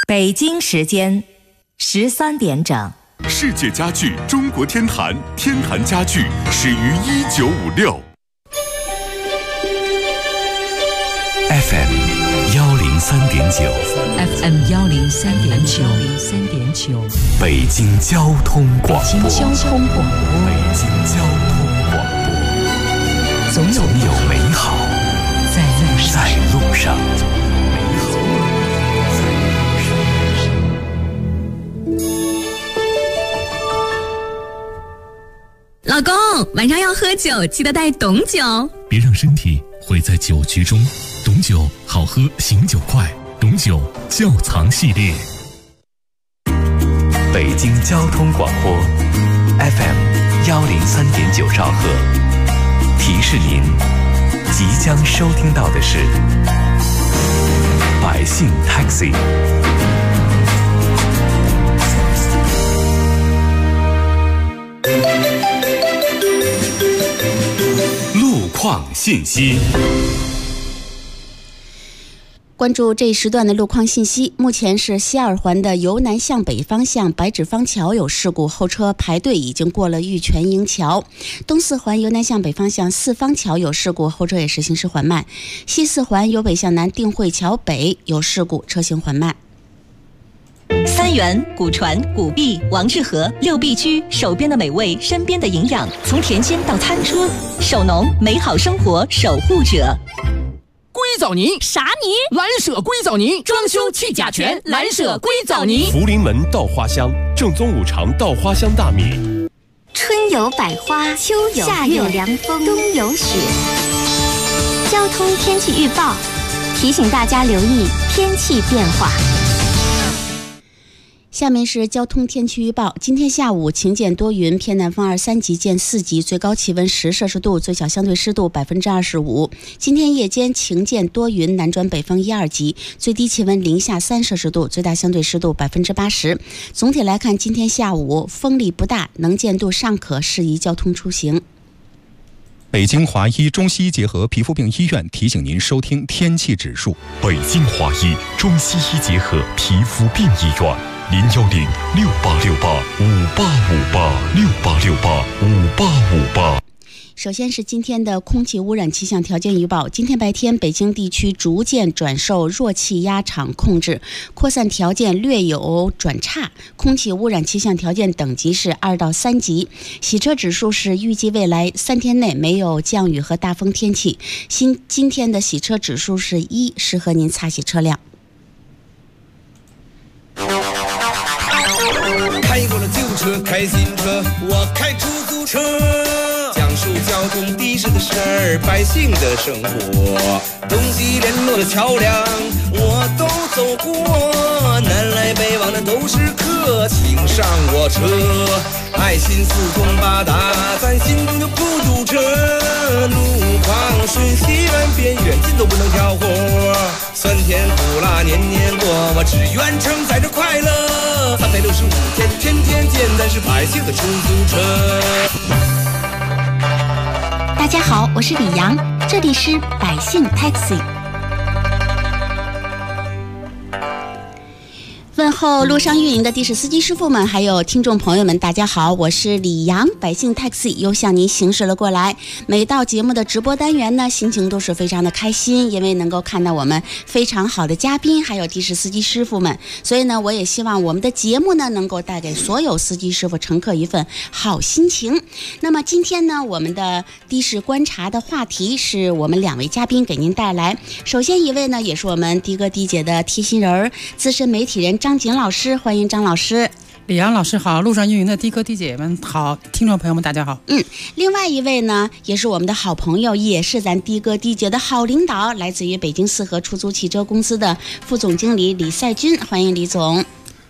北京时间13点整。 世界家具中国天坛，天坛家具始于1956。 FM 103.9 FM 103.9 北京交通广播。 北京交通广播，总有美好在路上。 老公，晚上要喝酒，记得带董酒。 别让身体毁在酒局中。董酒好喝，醒酒快。董酒窖藏系列。 北京交通广播 FM 103.9兆赫，提示您即将收听到的是百姓 Taxi。 路况信息。 关注这一时段的路况信息。目前是西二环的由南向北方向白纸坊桥有事故，后车排队已经过了玉泉营桥。东四环由南向北方向四方桥有事故，后车也是行驶缓慢。西四环由北向南定慧桥北有事故，车行缓慢。 三元、古传、古币、王致和6必居，手边的美味，身边的营养，从甜心到餐车，手农美好生活守护者。 硅藻泥啥泥？ 蓝舍硅藻泥，装修去甲醛，蓝舍硅藻泥。 福临门稻花香，正宗5常稻花香大米。 春有百花，秋有夏有凉风，冬有雪。交通天气预报提醒大家留意天气变化。 下面是交通天气预报。今天下午晴见多云，偏南风2-3级见4级，最高气温10摄氏度，最小相对湿度25%。今天夜间晴见多云，南转北风1-2级，最低气温零下3摄氏度，最大相对湿度80%。总体来看，今天下午风力不大，能见度尚可，适宜交通出行。 北京华医中西医结合皮肤病医院提醒您收听天气指数。 北京华医中西医结合皮肤病医院，086858585868586858。 首先是今天的空气污染气象条件预报。今天白天，北京地区逐渐转受弱气压场控制，扩散条件略有转差，空气污染气象条件等级是2到3级。洗车指数是预计未来3天内没有降雨和大风天气。今天的洗车指数是1，适合您擦洗车辆。 开过了旧车，开新车，我开出租车，讲述交通的士的事儿，百姓的生活，东西联络的桥梁我都走过，南来北往的都是客，请上我车，爱心四通八达，咱心中就不堵车，路况顺西远边远近都不能挑活，酸甜苦辣年年过，我只愿承载着快乐，365天天天见，咱是百姓的出租车。 大家好，我是李阳，这里是百姓 Taxi。 问候路上运营的的士司机师傅们，还有听众朋友们，大家好，我是李阳，百姓 Taxi 又向您行驶了过来。每到节目的直播单元呢，心情都是非常的开心，因为能够看到我们非常好的嘉宾，还有的士司机师傅们。所以呢，我也希望我们的节目呢，能够带给所有司机师傅乘客一份好心情。那么今天呢，我们的的士观察的话题是我们2位嘉宾给您带来。首先一位呢，也是我们的哥的姐的贴心人，资深媒体人张景老师，欢迎张老师。 李阳老师好，路上运营的的哥的姐们好，听众朋友们大家好。 另外一位呢，也是我们的好朋友，也是咱的哥的姐的好领导，来自于北京四合出租汽车公司的副总经理李赛军，欢迎李总。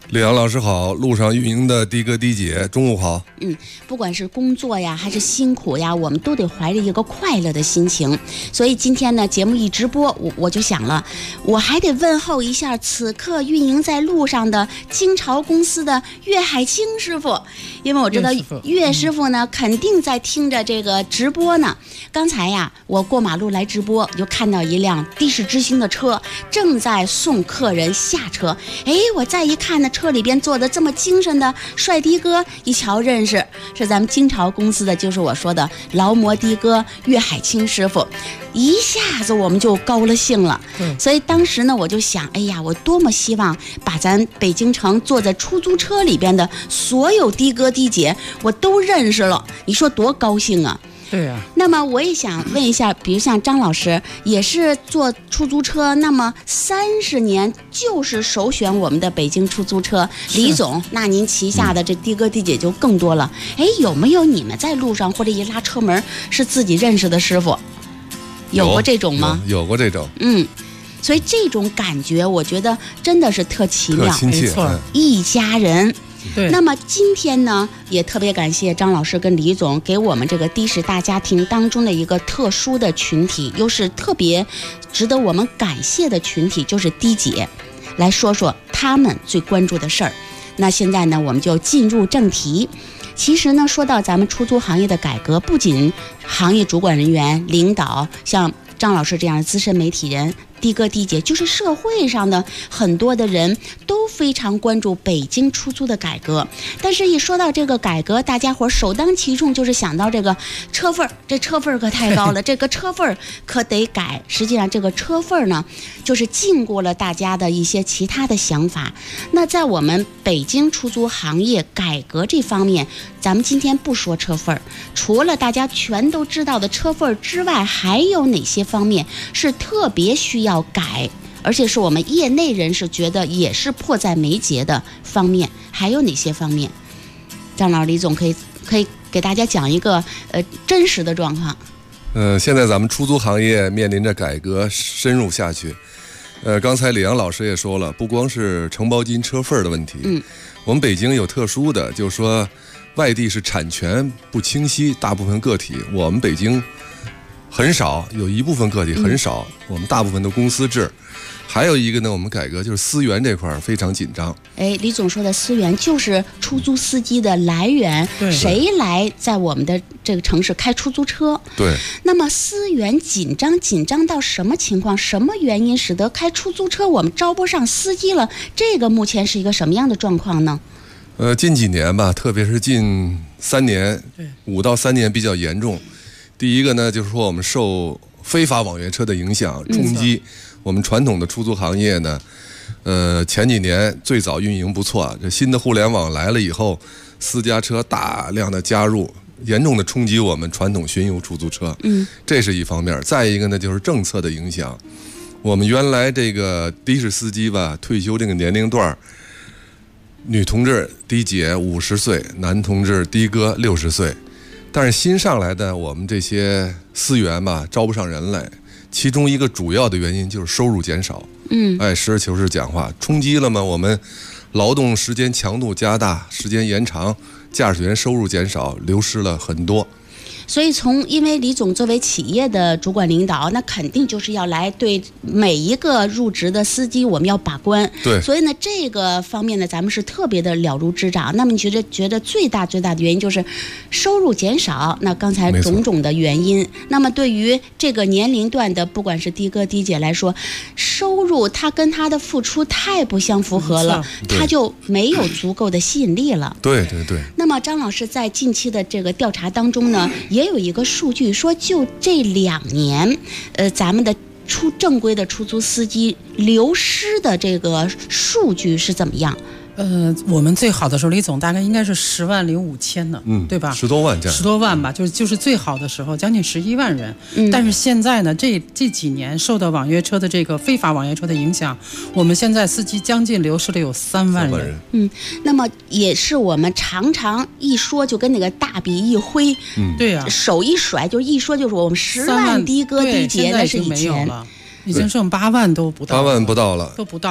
李阳老师好，路上运营的的哥的姐，中午好。 不管是工作呀，还是辛苦呀，我们都得怀着一个快乐的心情。所以今天呢，节目一直播，我就想了，我还得问候一下此刻运营在路上的京潮公司的岳海清师傅，因为我知道岳师傅呢肯定在听着这个直播呢。刚才呀，我过马路来直播，就看到一辆的士之星的车正在送客人下车。我再一看呢，车里边坐的这么精神的帅的哥，一瞧认识，是咱们京潮公司的，就是我说的劳模的哥岳海清师傅。一下子我们就高了兴了。所以当时呢，我就想，我多么希望把咱北京城坐在出租车里边的所有的哥的姐我都认识了，你说多高兴啊。 对呀。 那么我也想问一下，比如像张老师也是坐出租车，那么30年就是首选我们的北京出租车。李总，那您旗下的这的哥的姐就更多了。有没有你们在路上或者一拉车门是自己认识的师傅？有过这种吗？ 有过这种。 所以这种感觉我觉得真的是特奇妙， 特亲切， 没错，一家人。 对。 那么今天呢，也特别感谢张老师跟李总给我们这个的士大家庭当中的一个特殊的群体，又是特别值得我们感谢的群体，就是的姐，来说说他们最关注的事儿。那现在呢，我们就进入正题。其实呢，说到咱们出租行业的改革，不仅行业主管人员、领导，像张老师这样的资深媒体人，的哥的姐，就是社会上的很多的人都非常关注北京出租的改革。但是一说到这个改革，大家伙首当其冲就是想到这个车份，这车份可太高了，这个车份可得改。实际上这个车份呢，就是禁锢了大家的一些其他的想法。那在我们北京出租行业改革这方面，咱们今天不说车份，除了大家全都知道的车份之外，还有哪些方面是特别需要改，而且是我们业内人士觉得也是迫在眉睫的方面？还有哪些方面？张老师、李总可以给大家讲一个真实的状况。 现在咱们出租行业面临着改革深入下去。刚才李阳老师也说了，不光是承包金车份的问题，我们北京有特殊的，就是说外地是产权不清晰，大部分个体，我们北京很少，有一部分个体很少，我们大部分的公司制。还有一个呢，我们改革就是私源这块非常紧张。 李总说的私源就是出租司机的来源，谁来在我们的这个城市开出租车？ 对。 那么私源紧张到什么情况？什么原因使得开出租车我们招不上司机了？这个目前是一个什么样的状况呢？ 近几年吧，特别是近3年，5到3年比较严重。第一个呢，就是说我们受非法网约车的影响冲击，我们传统的出租行业呢，前几年最早运营不错，这新的互联网来了以后，私家车大量的加入，严重的冲击我们传统巡游出租车。这是一方面。再一个呢，就是政策的影响。我们原来这个的士司机吧，退休这个年龄段，女同志的姐50岁，男同志的哥60岁。但是新上来的我们这些司员吧，招不上人来，其中一个主要的原因就是收入减少。实事求是讲话，冲击了吗？我们劳动时间强度加大，时间延长，驾驶员收入减少，流失了很多。 所以因为李总作为企业的主管领导，那肯定就是要来对每一个入职的司机我们要把关。 对。 所以呢，这个方面呢，咱们是特别的了如指掌。那么你觉得最大的原因就是收入减少？那刚才种种的原因。那么对于这个年龄段的，不管是的哥的姐来说，收入他跟他的付出太不相符合了，他就没有足够的吸引力了。 对。 那么张老师在近期的这个调查当中呢，也有一个数据说，就这2年，咱们的正规的出租司机流失的这个数据是怎么样？ 我们最好的时候，李总大概应该是10万零5千呢，对吧 ？10多万这样 ，10多万吧，就是最好的时候，将近11万人。但是现在呢，这几年受到网约车的这个非法网约车的影响，我们现在司机将近流失了有3万人。 那么也是我们常常一说就跟那个大笔一挥， 对呀， 手一甩就一说就是我们10万的哥的姐，那是以前。 已经剩8万都不到了， 8万不到了， 都不到了。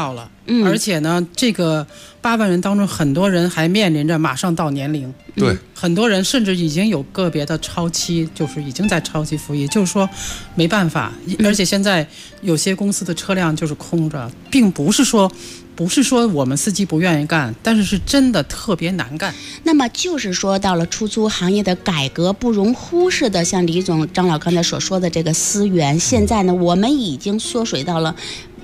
而且呢，这个8万人当中，很多人还面临着马上到年龄， 对， 很多人甚至已经有个别的超期，就是已经在超期服役，就是说没办法，而且现在有些公司的车辆就是空着，并不是说我们司机不愿意干，但是是真的特别难干。 那么就是说到了出租行业的改革，不容忽视的，像李总、张老刚才所说的这个思源，现在呢，我们已经缩水到了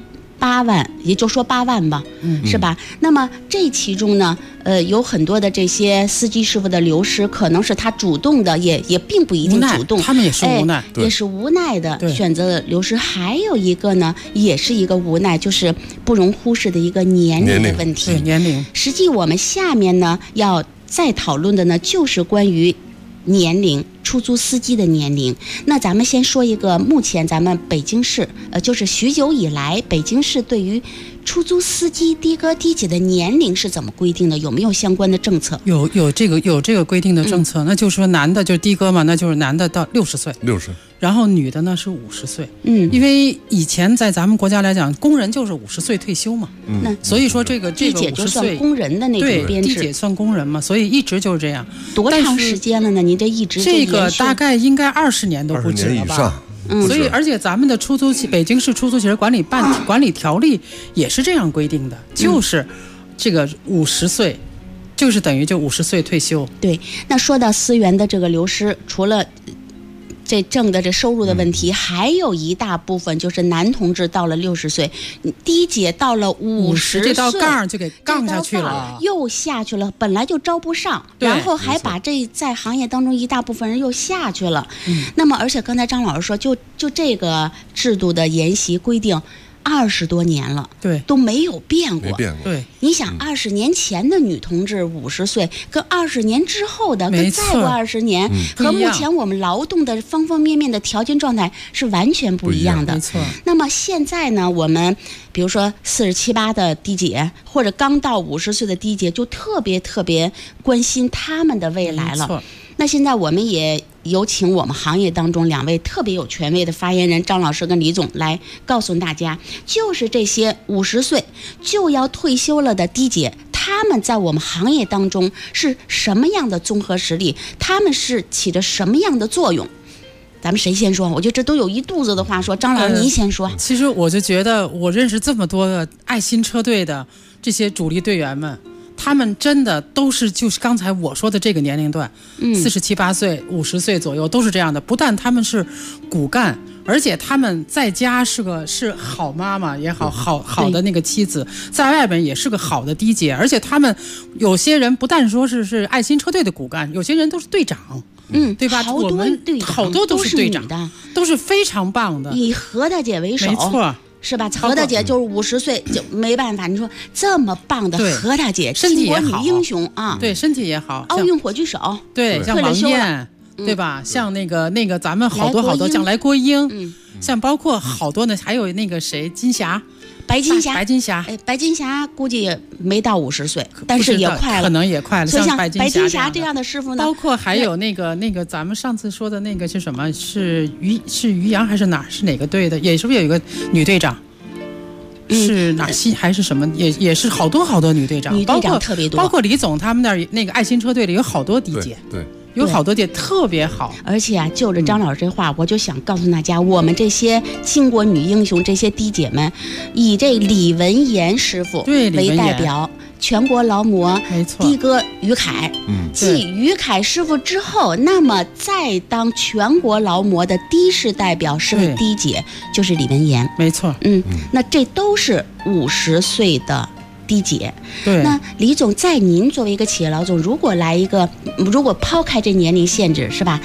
8万，也就说8万吧，是吧？那么这其中呢，有很多的这些司机师傅的流失，可能是他主动的，也并不一定主动， 他们也是无奈， 也是无奈的选择流失。还有一个呢，也是一个无奈，就是不容忽视的一个年龄的问题。 对，年龄。 实际我们下面呢要再讨论的呢，就是关于年龄，出租司机的年龄。那咱们先说一个，目前咱们北京市，就是许久以来，北京市对于出租司机的哥的姐的年龄是怎么规定的？有没有相关的政策？ 有这个规定的政策，那就是说男的就是的哥嘛，那就是男的到60岁 ，60， 然后女的呢是50岁。因为以前在咱们国家来讲，工人就是50岁退休嘛，所以说这个的姐就算工人的那种编制， 的姐算工人嘛，所以一直就是这样。 多长时间了呢？您这一直这个大概应该20年都不止了吧？所以，而且咱们的北京市出租汽车管理条例也是这样规定的，就是这个50岁，就是等于就50岁退休。 对，那说到思源的这个流失，除了这挣的这收入的问题，还有一大部分就是男同志到了60岁，的姐到了50岁， 这道杠就给杠下去了， 又下去了，本来就招不上，然后还把这在行业当中一大部分人又下去了。那么，而且刚才张老师说，就这个制度的沿袭规定20多年了， 对， 都没有变过。 对， 你想20年前的女同志50岁，跟20年之后的，跟再过20年，和目前我们劳动的方方面面的条件状态是完全不一样的。 没错。 那么现在呢，我们比如说47、8的的姐，或者刚到50岁的的姐，就特别关心他们的未来了。那现在我们也有请我们行业当中2位特别有权威的发言人张老师跟李总来告诉大家，就是这些50岁就要退休了的的姐，他们在我们行业当中是什么样的综合实力，他们是起着什么样的作用。咱们谁先说？我觉得这都有一肚子的话说。张老师，您先说。 其实我就觉得，我认识这么多的爱心车队的这些主力队员们，他们真的都是就是刚才我说的这个年龄段，47、8岁、50岁左右都是这样的。不但他们是骨干，而且他们在家是好妈妈也好的那个妻子，在外边也是个好的的姐。而且他们有些人不但说是爱心车队的骨干，有些人都是队长。对吧？好多都是队长的，都是非常棒的。 以何大姐为首， 没错。 是吧？何大姐就是50岁就没办法。你说这么棒的何大姐， 身体也好， 巾帼女英雄啊， 对，身体也好， 奥运火炬手， 对，像王艳，对吧？像那个咱们好多像来国英，像包括好多呢，还有那个谁金霞。 白金霞估计也没到50岁，但是也快了， 可能也快了。 像白金霞这样的师傅呢， 包括还有那个咱们上次说的那个是什么？是于洋还是哪个队的？也是不是有一个女队长？是哪西还是什么？也是好多女队长， 女队长特别多， 包括李总他们那个爱心车队里有好多的姐， 对。 有好多姐特别好， 而且啊，就着张老师这话，我就想告诉大家，我们这些巾帼女英雄，这些的姐们，以这李文岩师傅为代表，全国劳模的哥于凯，继于凯师傅之后，那么再当全国劳模的的士代表是位的姐，就是李文岩， 没错， 那这都是50岁的的姐。 对， 那李总，在您作为一个企业老总，如果抛开这年龄限制，是吧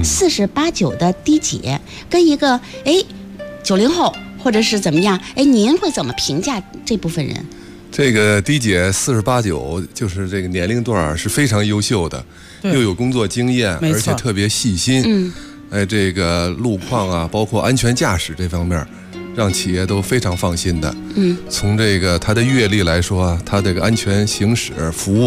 ？48、9的的姐跟一个90后或者是怎么样，您会怎么评价这部分人？ 这个的姐48、9就是这个年龄段是非常优秀的，又有工作经验，而且特别细心。这个路况啊，包括安全驾驶这方面，让企业都非常放心的。从这个他的阅历来说，他这个安全行驶服务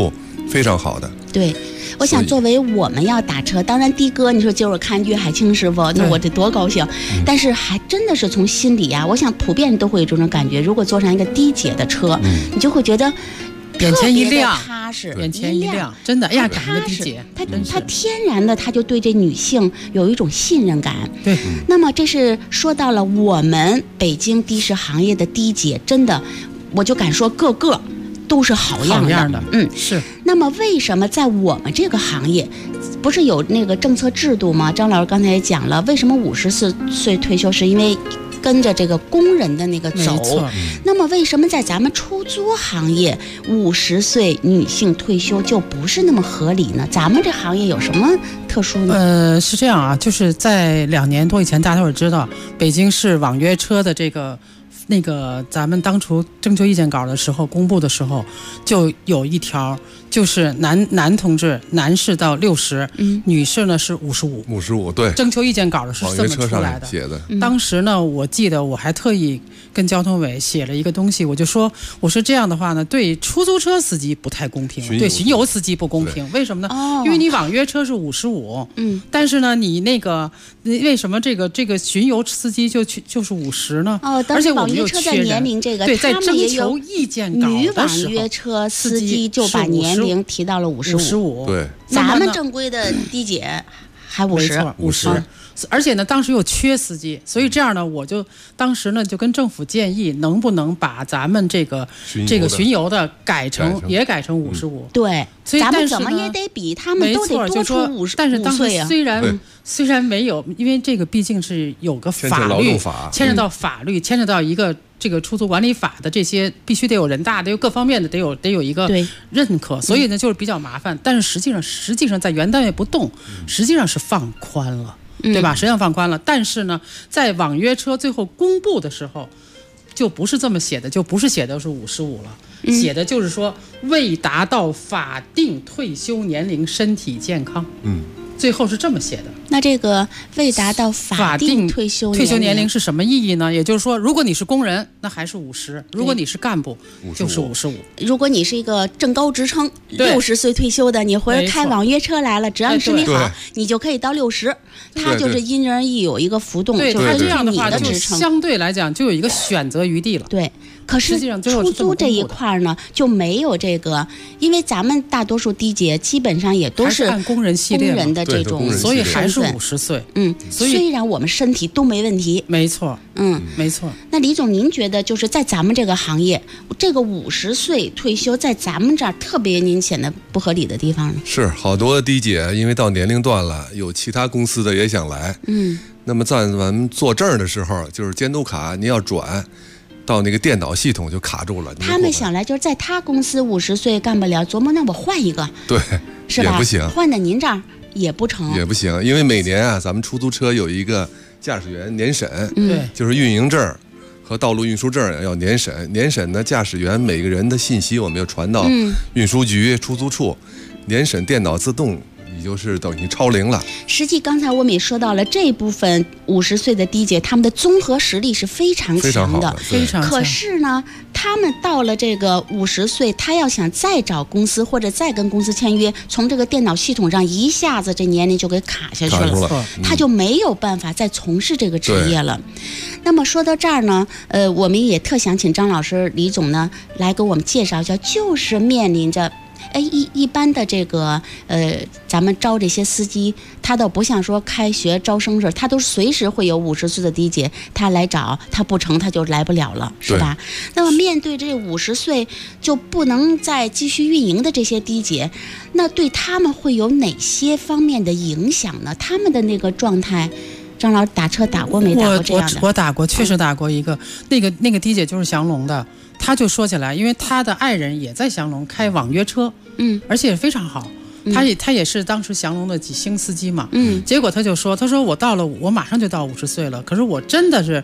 非常好的。 对，我想作为我们要打车，当然的哥，你说今儿我看岳海清师傅，那我这多高兴。但是还真的是从心里啊，我想普遍都会有这种感觉。如果坐上一个低姐的车，你就会觉得眼前一亮， 踏实， 眼前一亮，真的，哎呀，赶上个低姐， 他天然的他就对这女性有一种信任感。 对， 那么这是说到了我们北京的士行业的低姐，真的，我就敢说个个都是好样的。 是。 那么为什么在我们这个行业，不是有那个政策制度吗？张老师刚才也讲了，为什么54岁退休，是因为跟着这个工人的那个走。那么为什么在咱们出租行业50岁女性退休就不是那么合理呢？咱们这行业有什么特殊呢？ 是这样啊，就是在2年多以前，大家伙知道北京市网约车的那个咱们当初征求意见稿的时候公布的时候，就有一条，就是男同志男士到60，女士呢是55， 对。 征求意见稿的是这么出来的。 写的。 当时呢，我记得我还特意跟交通委写了一个东西，我说这样的话呢，对出租车司机不太公平，对巡游司机不公平。为什么呢？因为你网约车是55，但是呢，你那个为什么这个巡游司机就是50呢？而且我们又车在年龄这个， 对，在征求意见稿女网约车司机就把年龄提到了55。 对， 咱们正规的低姐还50。 而且呢，当时又缺司机，所以这样呢，我就当时呢就跟政府建议，能不能把咱们这个巡游的改成55？ 对， 所以咱们怎么也得比他们都得多出50岁啊。 但是当时虽然没有，因为这个毕竟是有个法律牵扯到法律，牵扯到一个这个出租管理法的这些，必须得有人大的，有各方面的得有一个认可，所以呢就是比较麻烦。但是实际上在原单位不动，实际上是放宽了。对吧？实际上放宽了，但是呢，在网约车最后公布的时候，就不是这么写的，就不是写的是55了，写的就是说未达到法定退休年龄，身体健康。最后是这么写的。 那这个未达到法定退休年龄是什么意义呢？也就是说，如果你是工人，那还是50；如果你是干部，就是55。 如果你是一个正高职称，60岁退休的，你回来开网约车来了，只要你身体好，你就可以到60。它就是因人而异有一个浮动， 就是这样的话，就相对来讲就有一个选择余地了。 对。可是出租这一块呢，就没有这个，因为咱们大多数低姐基本上也都是按工人系列的这种， 所以还是50岁。 所以虽然我们身体都没问题， 没错，没错。 那李总，您觉得就是在咱们这个行业，这个50岁退休，在咱们这儿特别您显得不合理的地方呢？ 是好多低姐，因为到年龄段了，有其他公司的也想来，那么在咱们做证的时候，就是监督卡你要转。到那个电脑系统就卡住了。 他们想来就是在他公司50岁干不了，琢磨那我换一个， 对， 是吧？ 也不行， 换到您这儿也不成， 也不行，因为每年啊，咱们出租车有一个驾驶员年审， 对， 就是运营证和道路运输证要年审。年审呢，驾驶员每个人的信息我们要传到运输局、出租处，年审电脑自动。也就是等于超龄了。 实际刚才我们也说到了，这部分50岁的低姐，他们的综合实力是非常强的， 非常强。 可是呢，他们到了这个50岁，他要想再找公司或者再跟公司签约，从这个电脑系统上一下子这年龄就给卡下去了，他就没有办法再从事这个职业了。那么说到这儿呢，我们也特想请张老师、李总呢来给我们介绍一下，就是面临着。一般的这个咱们招这些司机，他倒不像说开学招生似，他都随时会有50岁的低姐他来找，他不成他就来不了了，是吧？那么面对这50岁就不能再继续运营的这些低姐，那对他们会有哪些方面的影响呢？他们的那个状态，张老师打车打过没？打过这样的？ 我打过，确实打过一个，那个低姐就是祥龙的。他就说起来，因为他的爱人也在祥龙开网约车，而且非常好。他也是当时祥龙的几星司机嘛，结果他说我到了，我马上就到50岁了，可是我真的是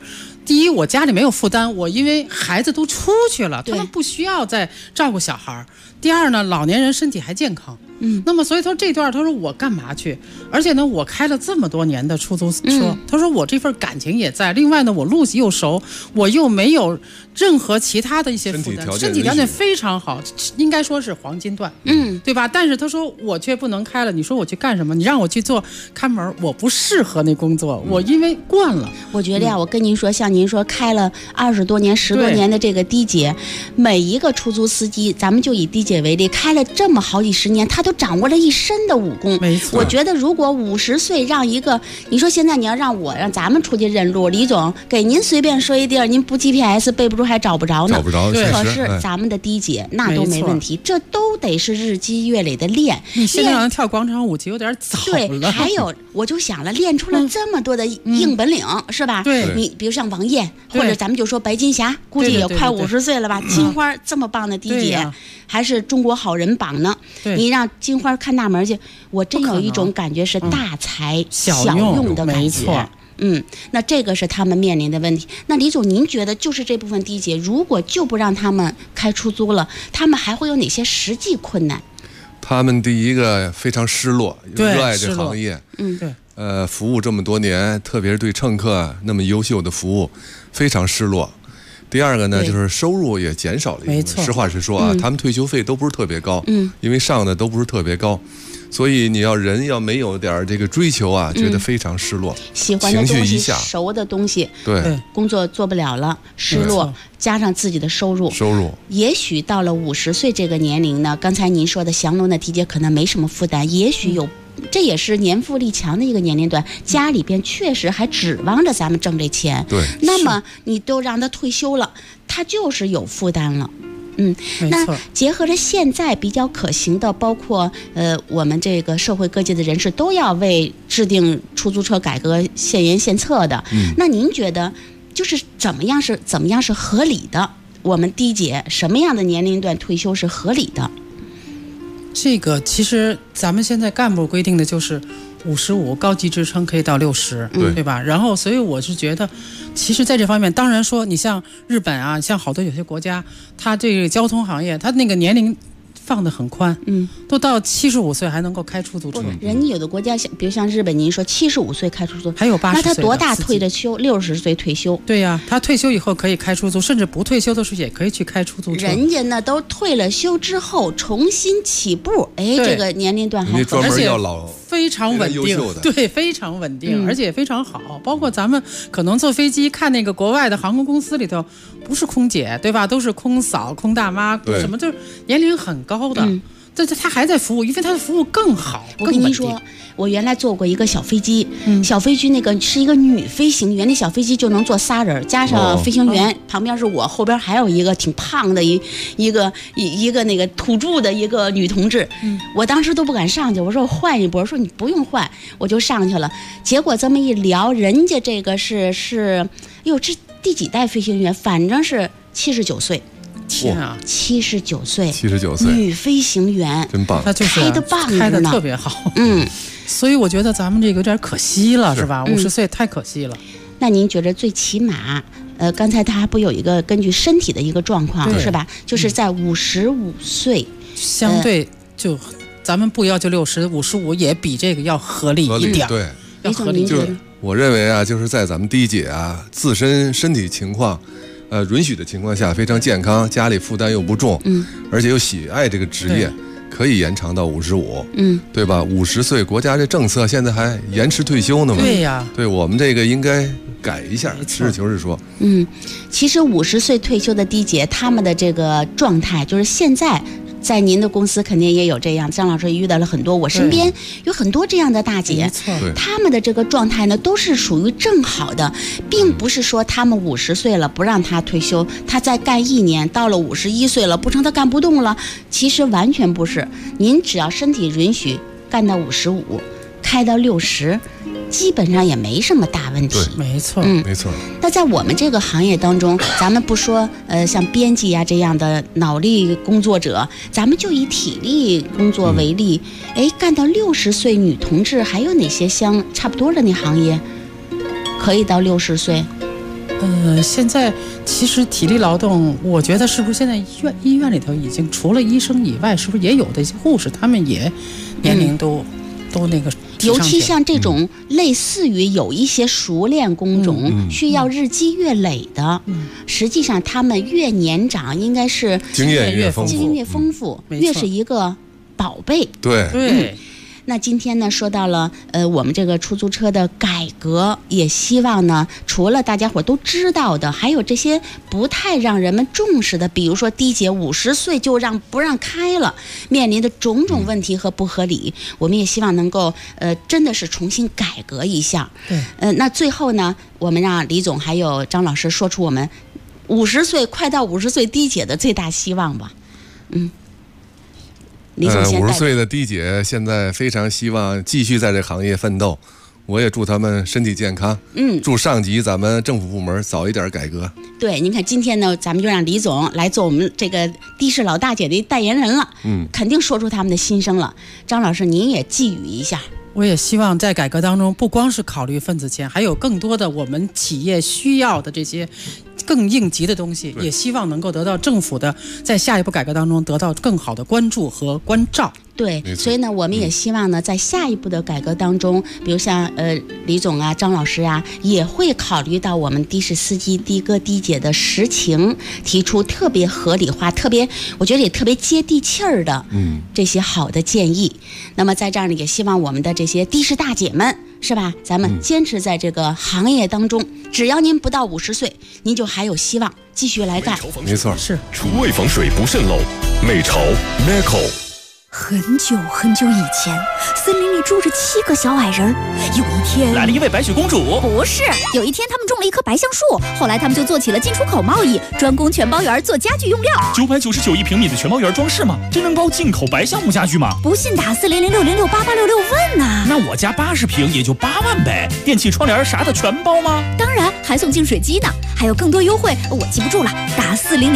第一，我家里没有负担，我因为孩子都出去了，他们不需要再照顾小孩。第二呢，老年人身体还健康。那么所以他说这段他说我干嘛去？而且呢，我开了这么多年的出租车，他说我这份感情也在。另外呢，我路又熟，我又没有任何其他的一些负担，身体条件非常好，应该说是黄金段，对吧？但是他说我却不能开了，你说我去干什么？你让我去做看门，我不适合那工作，我因为惯了。 我觉得呀，我跟您说，像您说开了20多年、10多年的这个的姐，每一个出租司机，咱们就以的姐为例，开了这么好几十年，他都掌握了一身的武功。 没错， 我觉得如果50岁让一个，你说现在你要让咱们出去认路，李总给您随便说一地儿，您不 GPS 背不住还找不着呢。 找不着， 可是咱们的的姐那都没问题，这都得是日积月累的练。 你现在让人跳广场舞有点早了。 对，还有我就想了，练出了这么多的硬本领，是吧？ 对， 你比如像王艳，或者咱们就说白金霞，估计也快50岁了吧？金花这么棒的的姐，还是中国好人榜呢。你让金花看大门去，我真有一种感觉是大材小用的感觉。没错。那这个是他们面临的问题。那李总，您觉得就是这部分的姐，如果就不让他们开出租了，他们还会有哪些实际困难？ 他们第一个非常失落，热爱这行业，服务这么多年，特别是对乘客那么优秀的服务，非常失落。第二个呢，就是收入也减少了一部分。实话实说啊，他们退休费都不是特别高，因为上的都不是特别高。所以你要没有点这个追求啊，觉得非常失落， 喜欢的东西、熟的东西， 对， 工作做不了了，失落，加上自己的收入，也许到了50岁这个年龄呢，刚才您说的降龙的的姐可能没什么负担，也许有。这也是年富力强的一个年龄段，家里边确实还指望着咱们挣这钱。 对， 那么你都让他退休了，他就是有负担了。那结合着现在比较可行的，包括我们这个社会各界的人士都要为制定出租车改革献言献策的。那您觉得就是怎么样是合理的？我们的姐什么样的年龄段退休是合理的？ 这个其实咱们现在干部规定的就是55，高级职称可以到60，对吧？然后所以我是觉得，其实在这方面，当然说你像日本啊，像好多有些国家，它这个交通行业，它那个年龄放得很宽，都到75岁还能够开出租车。 人家有的国家比如像日本，您说75岁开出租， 还有80岁， 那他多大退的休？60岁退休。 对呀，他退休以后可以开出租，甚至不退休的时候也可以去开出租车。 人家呢都退了休之后重新起步，这个年龄段还专门要老。 非常稳定，对，非常稳定，而且也非常好。包括咱们可能坐飞机看那个国外的航空公司里头，不是空姐，对吧？都是空嫂、空大妈，什么就是年龄很高的。他还在服务，因为他的服务更好。 我跟您说，我原来坐过一个小飞机，小飞机那个是一个女飞行员，那小飞机就能坐仨人，加上飞行员，旁边是我，后边还有一个挺胖的一个那个土著的一个女同志。我当时都不敢上去，我说我换一波，说你不用换，我就上去了。结果这么一聊，人家这个是，哟，这第几代飞行员？反正是79岁。 天啊 ，79岁女飞行员， 真棒， 她就是开得棒， 开得特别好。所以我觉得咱们这个有点可惜了，是吧？50岁太可惜了。 那您觉得最起码，刚才他还不有一个根据身体的一个状况，是吧？就是在55岁， 相对就咱们不要求60，55也比这个要合理一点， 对， 要合理一点。 我认为啊，就是在咱们的姐啊自身身体情况。允许的情况下，非常健康，家里负担又不重，而且又喜爱这个职业，可以延长到55，对吧？50岁，国家这政策现在还延迟退休呢嘛？ 对呀， 对我们这个应该改一下。实事求是说， 其实50岁退休的的姐，他们的这个状态，就是现在。在您的公司肯定也有这样，张老师也遇到了很多，我身边有很多这样的大姐，他们的这个状态呢都是属于正好的，并不是说他们50岁了不让他退休，他再干1年，到了51岁了不成他干不动了，其实完全不是，您只要身体允许干到55，开到60。基本上也没什么大问题， 没错， 没错。 那在我们这个行业当中，咱们不说像编辑啊这样的脑力工作者，咱们就以体力工作为例，干到60岁女同志，还有哪些差不多的那行业可以到60岁？ 现在其实体力劳动，我觉得是不是现在医院里头已经除了医生以外，是不是也有的一些护士，他们也年龄都那个。 尤其像这种类似于有一些熟练工种，需要日积月累的，实际上他们越年长，应该是经验越丰富，越是一个宝贝。 对。 那今天呢，说到了我们这个出租车的改革，也希望呢，除了大家伙都知道的，还有这些不太让人们重视的，比如说低姐50岁就不让开了，面临的种种问题和不合理，我们也希望能够真的是重新改革一下。 对。 那最后呢，我们让李总还有张老师说出我们快到50岁低姐的最大希望吧。 50岁的低姐现在非常希望继续在这行业奋斗，我也祝他们身体健康。祝上级咱们政府部门早一点改革。 对，您看今天呢，咱们就让李总来做我们这个的士老大姐的代言人了。肯定说出他们的心声了。张老师，您也寄语一下。 我也希望在改革当中，不光是考虑份子钱，还有更多的我们企业需要的这些更应急的东西，也希望能够得到政府的在下一步改革当中得到更好的关注和关照。 对，所以呢，我们也希望呢，在下一步的改革当中，比如像李总啊、张老师啊，也会考虑到我们的士司机的哥的姐的实情，提出特别合理化、我觉得也特别接地气儿的这些好的建议。那么在这儿呢，也希望我们的这些的士大姐们，是吧？咱们坚持在这个行业当中，只要您不到50岁，您就还有希望继续来干。 没错， 是厨卫防水不渗漏，美潮 Neco。 很久很久以前，森林里住着7个小矮人。有一天， 来了一位白雪公主。 不是，有一天他们种了一棵白橡树，后来他们就做起了进出口贸易，专攻全包园做家具用料。 999一平米的全包园装饰吗？真能包进口白橡木家具吗？ 不信打40060688866问呐。 那我家80平也就8万呗，电器窗帘啥的全包吗？ 当然，还送净水机呢，还有更多优惠，我记不住了，打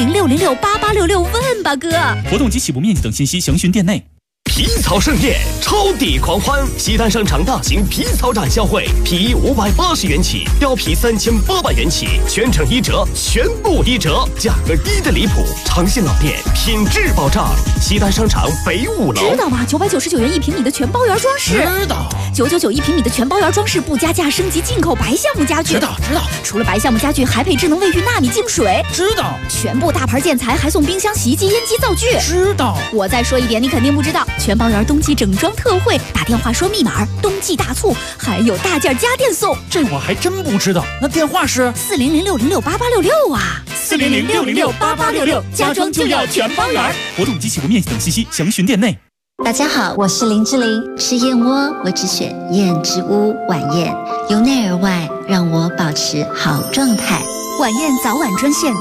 40060688866问吧，哥。 活动及起步面积等信息详询店内。 皮草盛宴，超抵狂欢！西单商场大型皮草展销会，皮衣580元起，貂皮3800元起，全程1折，全部1折，价格低的离谱。长信老店，品质保障。西单商场北5楼。 知道吗？999元1平米的全包园装饰。 知道。 9991平米的全包园装饰不加价升级进口白橡木家具。 知道。 除了白橡木家具，还配智能卫浴纳米净水。 知道。 全部大牌建材还送冰箱、洗衣机、烟机、灶具。 知道。 我再说一遍，你肯定不知道。全包园冬季整装特惠，打电话说密码，冬季大促，还有大件家电送。 这我还真不知道。那电话是 40060688866啊 ，40060688866，家装就要全包园。活动及起步面积等信息详询店内。 大家好，我是林志玲。吃燕窝，我只选燕之屋晚宴，由内而外让我保持好状态。 晚宴早晚专线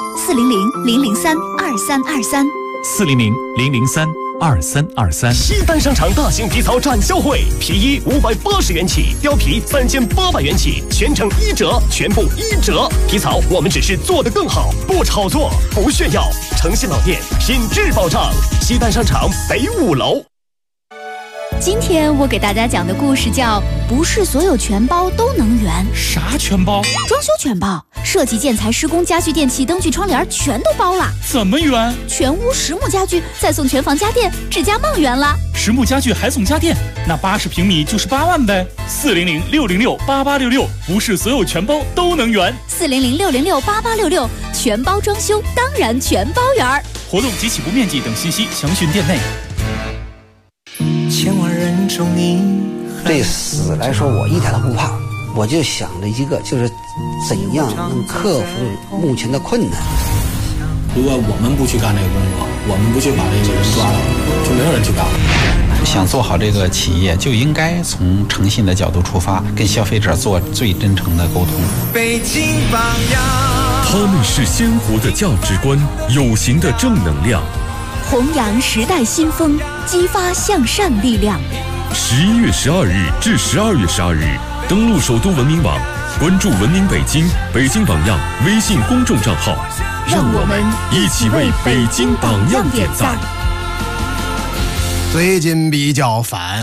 400-003-2323，400-003-2323。西单商场大型皮草展销会，皮衣580元起，貂皮3800元起，全程1折，全部1折。皮草我们只是做得更好，不炒作，不炫耀。诚信老店，品质保障。西单商场北5楼。 今天我给大家讲的故事叫不是所有全包都能圆。 啥全包？ 装修全包，设计、建材、施工、家具、电器、灯具、窗帘全都包了。 怎么圆？ 全屋实木家具，再送全房家电，指甲梦圆了。 实木家具还送家电，那80平米就是8万呗。400-606-8866，不是所有全包都能圆。 400-606-8866，全包装修当然全包圆。 活动及起步面积等信息详询店内。 千万人中你对死来说，我一点都不怕，我就想着一个，就是怎样能克服目前的困难。 如果我们不去干这个工作，我们不去把这个人抓了，就没有人去干了。 想做好这个企业，就应该从诚信的角度出发，跟消费者做最真诚的沟通。 北京榜样，他们是鲜活的价值观，有形的正能量， 弘扬时代新风，激发向善力量。 11月12日至12月12日，登录首都文明网，关注文明北京、北京榜样微信公众账号， 让我们一起为北京榜样点赞。 最近比较烦，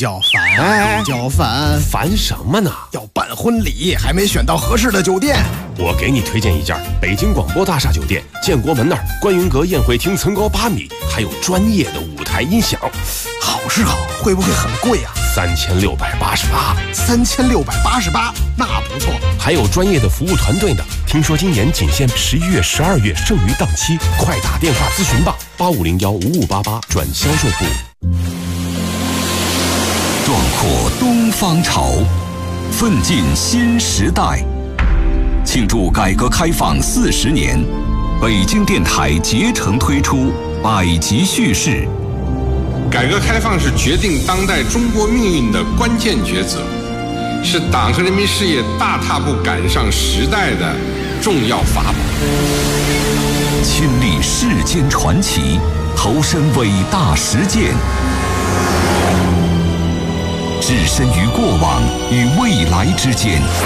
烦什么呢？ 要办婚礼，还没选到合适的酒店。 我给你推荐一家北京广播大厦酒店，建国门那儿观云阁宴会厅层高8米，还有专业的舞台音响。 好是好，会不会很贵啊？3688，那不错。 还有专业的服务团队呢。听说今年仅限11月、12月剩余档期，快打电话咨询吧，85015588转销售部。 壮阔东方潮，奋进新时代。庆祝改革开放40年，北京电台竭诚推出百集叙事。 改革开放是决定当代中国命运的关键抉择，是党和人民事业大踏步赶上时代的重要法宝。 亲历世间传奇，投身伟大实践，置身于过往与未来之间，